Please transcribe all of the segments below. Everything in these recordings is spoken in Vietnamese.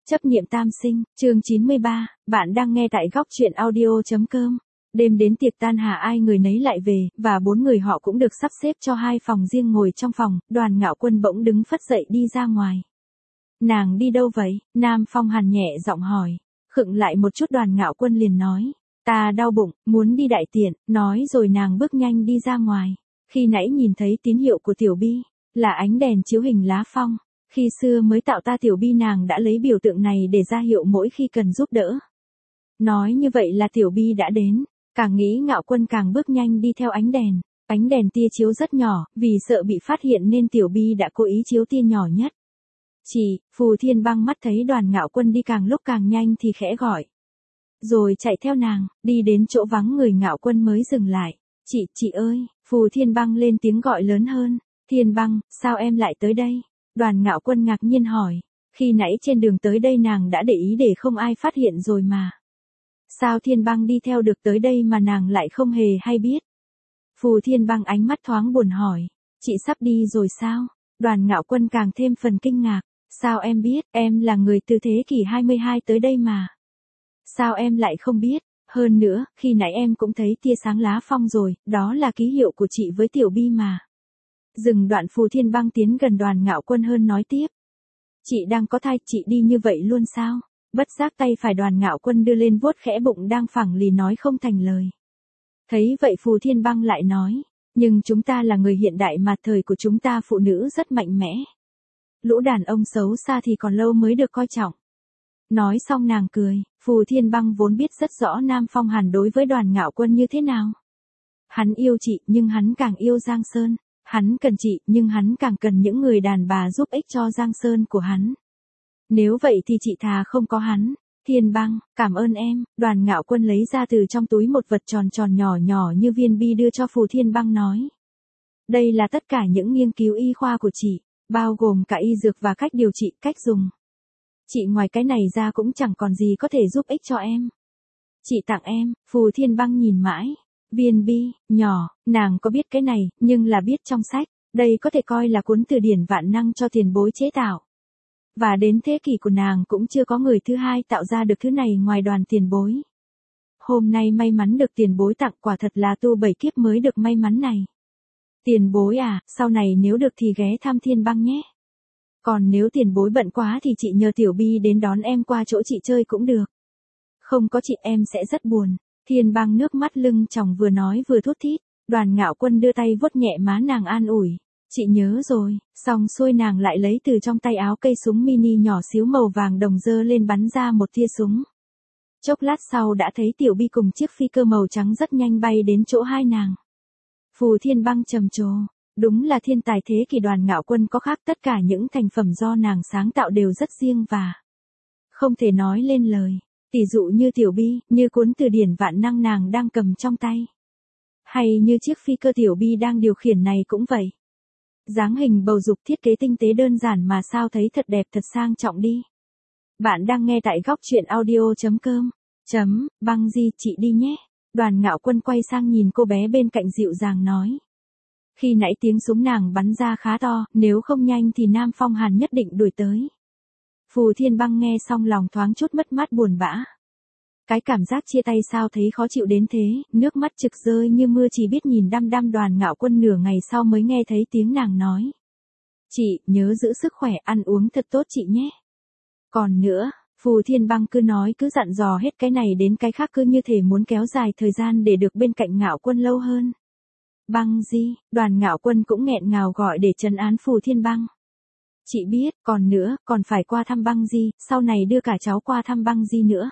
Chấp niệm tam sinh, chương 93, bạn đang nghe tại góc truyện audio.com. Đêm đến tiệc tan hà ai người nấy lại về, và 4 người họ cũng được sắp xếp cho 2 phòng riêng ngồi trong phòng. Đoàn Ngạo Quân bỗng đứng phất dậy đi ra ngoài. Nàng đi đâu vậy? Nam Phong Hàn nhẹ giọng hỏi. Khựng lại một chút Đoàn Ngạo Quân liền nói. Ta đau bụng, muốn đi đại tiện, nói rồi nàng bước nhanh đi ra ngoài. Khi nãy nhìn thấy tín hiệu của Tiểu Bi, là ánh đèn chiếu hình lá phong. Khi xưa mới tạo ta Tiểu Bi nàng đã lấy biểu tượng này để ra hiệu mỗi khi cần giúp đỡ. Nói như vậy là Tiểu Bi đã đến, càng nghĩ Ngạo Quân càng bước nhanh đi theo ánh đèn. Ánh đèn tia chiếu rất nhỏ, vì sợ bị phát hiện nên Tiểu Bi đã cố ý chiếu tia nhỏ nhất. Chị, Phù Thiên Băng mắt thấy Đoàn Ngạo Quân đi càng lúc càng nhanh thì khẽ gọi. Rồi chạy theo nàng, đi đến chỗ vắng người Ngạo Quân mới dừng lại. Chị ơi, Phù Thiên Băng lên tiếng gọi lớn hơn. Thiên Băng, sao em lại tới đây? Đoàn Ngạo Quân ngạc nhiên hỏi. Khi nãy trên đường tới đây nàng đã để ý để không ai phát hiện rồi mà. Sao Thiên Băng đi theo được tới đây mà nàng lại không hề hay biết? Phù Thiên Băng ánh mắt thoáng buồn hỏi. Chị sắp đi rồi sao? Đoàn Ngạo Quân càng thêm phần kinh ngạc. Sao em biết, em là người từ thế kỷ 22 tới đây mà. Sao em lại không biết? Hơn nữa, khi nãy em cũng thấy tia sáng lá phong rồi, đó là ký hiệu của chị với Tiểu Bi mà. Dừng đoạn Phù Thiên Băng tiến gần Đoàn Ngạo Quân hơn nói tiếp. Chị đang có thai, chị đi như vậy luôn sao? Bất giác tay phải Đoàn Ngạo Quân đưa lên vuốt khẽ bụng đang phẳng lì nói không thành lời. Thấy vậy Phù Thiên Băng lại nói. Nhưng chúng ta là người hiện đại mà thời của chúng ta phụ nữ rất mạnh mẽ. Lũ đàn ông xấu xa thì còn lâu mới được coi trọng. Nói xong nàng cười, Phù Thiên Băng vốn biết rất rõ Nam Phong Hàn đối với Đoàn Ngạo Quân như thế nào. Hắn yêu chị nhưng hắn càng yêu Giang Sơn. Hắn cần chị nhưng hắn càng cần những người đàn bà giúp ích cho Giang Sơn của hắn. Nếu vậy thì chị thà không có hắn. Thiên Băng, cảm ơn em. Đoàn Ngạo Quân lấy ra từ trong túi một vật tròn tròn nhỏ nhỏ như viên bi đưa cho Phù Thiên Băng nói. Đây là tất cả những nghiên cứu y khoa của chị, bao gồm cả y dược và cách điều trị, cách dùng. Chị ngoài cái này ra cũng chẳng còn gì có thể giúp ích cho em. Chị tặng em. Phù Thiên Băng nhìn mãi. Viên bi, nhỏ, nàng có biết cái này, nhưng là biết trong sách. Đây có thể coi là cuốn từ điển vạn năng cho tiền bối chế tạo. Và đến thế kỷ của nàng cũng chưa có người thứ hai tạo ra được thứ này ngoài Đoàn tiền bối. Hôm nay may mắn được tiền bối tặng, quả thật là tu 7 kiếp mới được may mắn này. Tiền bối à, sau này nếu được thì ghé thăm Thiên Băng nhé. Còn nếu tiền bối bận quá thì chị nhờ Tiểu Bi đến đón em qua chỗ chị chơi cũng được. Không có chị em sẽ rất buồn. Thiên Băng nước mắt lưng tròng vừa nói vừa thút thít. Đoàn Ngạo Quân đưa tay vuốt nhẹ má nàng an ủi. Chị nhớ rồi. Xong xuôi nàng lại lấy từ trong tay áo cây súng mini nhỏ xíu màu vàng đồng dơ lên bắn ra một tia súng. Chốc lát sau đã thấy Tiểu Bi cùng chiếc phi cơ màu trắng rất nhanh bay đến chỗ hai nàng. Phù Thiên Băng trầm trồ. Đúng là thiên tài thế kỷ. Đoàn Ngạo Quân có khác, tất cả những thành phẩm do nàng sáng tạo đều rất riêng và không thể nói lên lời. Tỷ dụ như Tiểu Bi, như cuốn từ điển vạn năng nàng đang cầm trong tay. Hay như chiếc phi cơ Tiểu Bi đang điều khiển này cũng vậy. Dáng hình bầu dục thiết kế tinh tế đơn giản mà sao thấy thật đẹp, thật sang trọng đi. Bạn đang nghe tại góc truyện audio.com. Băng Di, chị đi nhé. Đoàn Ngạo Quân quay sang nhìn cô bé bên cạnh dịu dàng nói. Khi nãy tiếng súng nàng bắn ra khá to, nếu không nhanh thì Nam Phong Hàn nhất định đuổi tới. Phù Thiên Băng nghe xong lòng thoáng chút mất mát buồn bã. Cái cảm giác chia tay sao thấy khó chịu đến thế, nước mắt trực rơi như mưa, chỉ biết nhìn đăm đăm Đoàn Ngạo Quân nửa ngày sau mới nghe thấy tiếng nàng nói. Chị, nhớ giữ sức khỏe, ăn uống thật tốt chị nhé. Còn nữa, Phù Thiên Băng cứ nói cứ dặn dò hết cái này đến cái khác, cứ như thể muốn kéo dài thời gian để được bên cạnh Ngạo Quân lâu hơn. Băng Di, Đoàn Ngạo Quân cũng nghẹn ngào gọi để trấn an Phù Thiên Băng. Chị biết, còn nữa, còn phải qua thăm Băng Di, sau này đưa cả cháu qua thăm Băng Di nữa.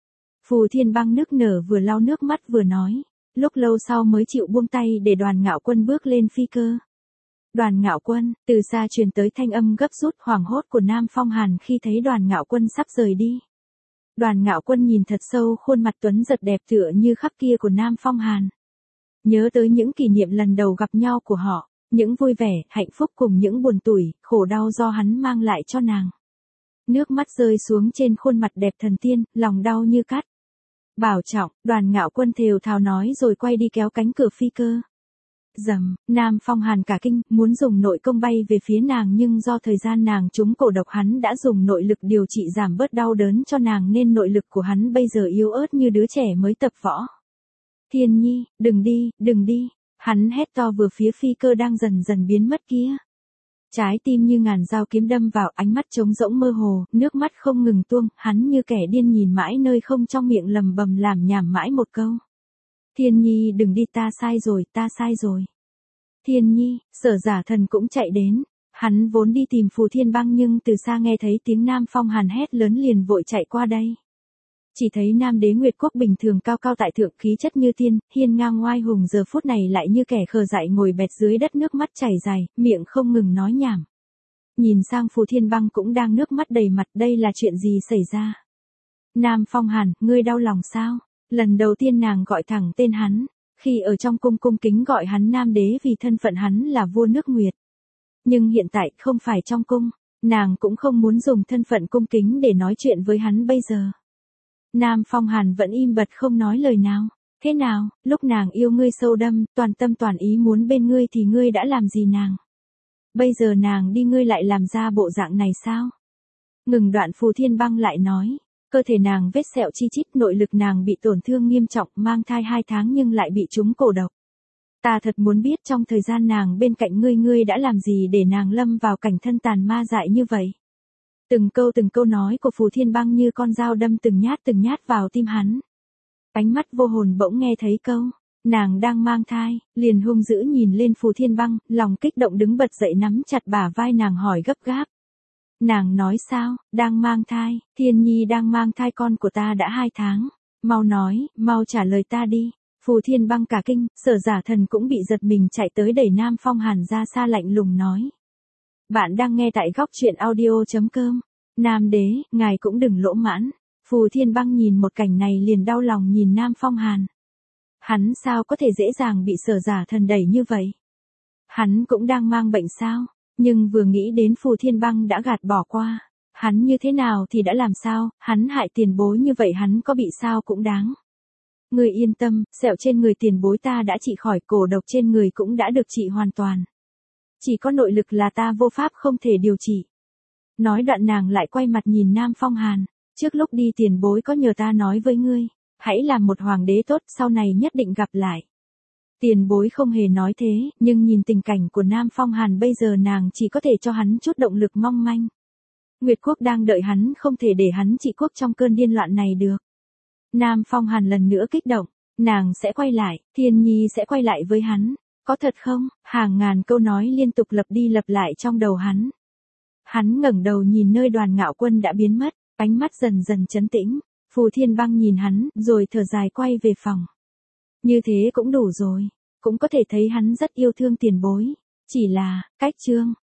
Phù Thiên Băng nức nở vừa lau nước mắt vừa nói, lúc lâu sau mới chịu buông tay để Đoàn Ngạo Quân bước lên phi cơ. Đoàn Ngạo Quân, từ xa truyền tới thanh âm gấp rút hoảng hốt của Nam Phong Hàn khi thấy Đoàn Ngạo Quân sắp rời đi. Đoàn Ngạo Quân nhìn thật sâu khuôn mặt tuấn giật đẹp tựa như khắc kia của Nam Phong Hàn. Nhớ tới những kỷ niệm lần đầu gặp nhau của họ, những vui vẻ, hạnh phúc cùng những buồn tủi, khổ đau do hắn mang lại cho nàng. Nước mắt rơi xuống trên khuôn mặt đẹp thần tiên, lòng đau như cắt. Bảo trọng, Đoàn Ngạo Quân thều thào nói rồi quay đi kéo cánh cửa phi cơ. Dầm, Nam Phong Hàn cả kinh, muốn dùng nội công bay về phía nàng nhưng do thời gian nàng trúng cổ độc hắn đã dùng nội lực điều trị giảm bớt đau đớn cho nàng nên nội lực của hắn bây giờ yếu ớt như đứa trẻ mới tập võ. Thiên Nhi, đừng đi, đừng đi, hắn hét to vừa phía phi cơ đang dần dần biến mất kia. Trái tim như ngàn dao kiếm đâm vào, ánh mắt trống rỗng mơ hồ, nước mắt không ngừng tuông, hắn như kẻ điên nhìn mãi nơi không, trong miệng lầm bầm làm nhảm mãi một câu. Thiên Nhi đừng đi, ta sai rồi, ta sai rồi. Thiên Nhi, Sở Giả Thần cũng chạy đến, hắn vốn đi tìm Phù Thiên Băng nhưng từ xa nghe thấy tiếng Nam Phong Hàn hét lớn liền vội chạy qua đây. Chỉ thấy Nam Đế Nguyệt Quốc bình thường cao cao tại thượng khí chất như tiên, hiên ngang oai hùng giờ phút này lại như kẻ khờ dại ngồi bệt dưới đất nước mắt chảy dài, miệng không ngừng nói nhảm. Nhìn sang Phù Thiên Băng cũng đang nước mắt đầy mặt, đây là chuyện gì xảy ra? Nam Phong Hàn, ngươi đau lòng sao? Lần đầu tiên nàng gọi thẳng tên hắn, khi ở trong cung cung kính gọi hắn Nam Đế vì thân phận hắn là vua nước Nguyệt. Nhưng hiện tại không phải trong cung, nàng cũng không muốn dùng thân phận cung kính để nói chuyện với hắn bây giờ. Nam Phong Hàn vẫn im bặt không nói lời nào. Thế nào, lúc nàng yêu ngươi sâu đâm, toàn tâm toàn ý muốn bên ngươi thì ngươi đã làm gì nàng? Bây giờ nàng đi ngươi lại làm ra bộ dạng này sao? Ngừng đoạn Phù Thiên Băng lại nói, cơ thể nàng vết sẹo chi chít, nội lực nàng bị tổn thương nghiêm trọng, mang thai 2 tháng nhưng lại bị trúng cổ độc. Ta thật muốn biết trong thời gian nàng bên cạnh ngươi đã làm gì để nàng lâm vào cảnh thân tàn ma dại như vậy. Từng câu nói của Phù Thiên Băng như con dao đâm từng nhát vào tim hắn. Ánh mắt vô hồn bỗng nghe thấy câu, nàng đang mang thai, liền hung dữ nhìn lên Phù Thiên Băng, lòng kích động đứng bật dậy nắm chặt bả vai nàng hỏi gấp gáp. Nàng nói sao, đang mang thai, Thiên Nhi đang mang thai, con của ta đã 2 tháng. Mau nói, mau trả lời ta đi. Phù Thiên Băng cả kinh, Sở Giả Thần cũng bị giật mình chạy tới đẩy Nam Phong Hàn ra xa lạnh lùng nói. Bạn đang nghe tại góc truyện audio.com. Nam Đế, ngài cũng đừng lỗ mãn. Phù Thiên Băng nhìn một cảnh này liền đau lòng nhìn Nam Phong Hàn. Hắn sao có thể dễ dàng bị Sở Giả Thần đẩy như vậy? Hắn cũng đang mang bệnh sao? Nhưng vừa nghĩ đến Phù Thiên Băng đã gạt bỏ qua, hắn như thế nào thì đã làm sao, hắn hại tiền bối như vậy hắn có bị sao cũng đáng. Người yên tâm, sẹo trên người tiền bối ta đã trị khỏi, cổ độc trên người cũng đã được trị hoàn toàn. Chỉ có nội lực là ta vô pháp không thể điều trị. Nói đoạn nàng lại quay mặt nhìn Nam Phong Hàn, trước lúc đi tiền bối có nhờ ta nói với ngươi, hãy làm một hoàng đế tốt, sau này nhất định gặp lại. Tiền bối không hề nói thế, nhưng nhìn tình cảnh của Nam Phong Hàn bây giờ nàng chỉ có thể cho hắn chút động lực mong manh. Nguyệt Quốc đang đợi hắn, không thể để hắn trị quốc trong cơn điên loạn này được. Nam Phong Hàn lần nữa kích động, nàng sẽ quay lại, Thiên Nhi sẽ quay lại với hắn. Có thật không? Hàng ngàn câu nói liên tục lặp đi lặp lại trong đầu hắn. Hắn ngẩng đầu nhìn nơi Đoàn Ngạo Quân đã biến mất, ánh mắt dần dần trấn tĩnh. Phù Thiên Băng nhìn hắn, rồi thở dài quay về phòng. Như thế cũng đủ rồi, cũng có thể thấy hắn rất yêu thương tiền bối. Chỉ là, cách chương.